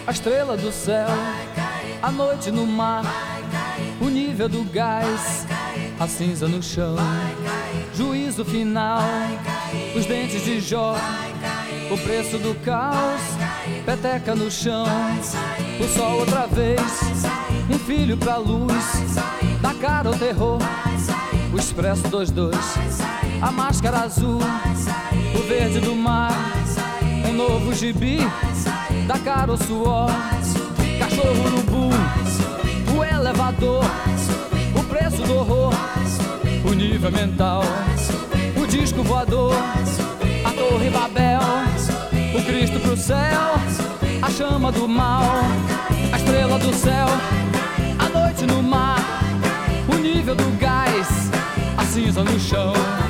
a estrela do céu, a noite no mar, o nível do gás, a cinza no chão, juízo final, os dentes de Jó, o preço do caos, peteca no chão, o sol outra vez, um filho pra luz, da cara ao terror, o expresso 22, a máscara azul, o verde do mar, um novo gibi, da cara ao suor, cachorro urubu, o elevador, o preço do horror, o nível mental, o disco voador, a torre Babel, o Cristo pro céu, a chama do mal, a estrela do céu, a noite no mar, o nível do gás, a cinza no chão.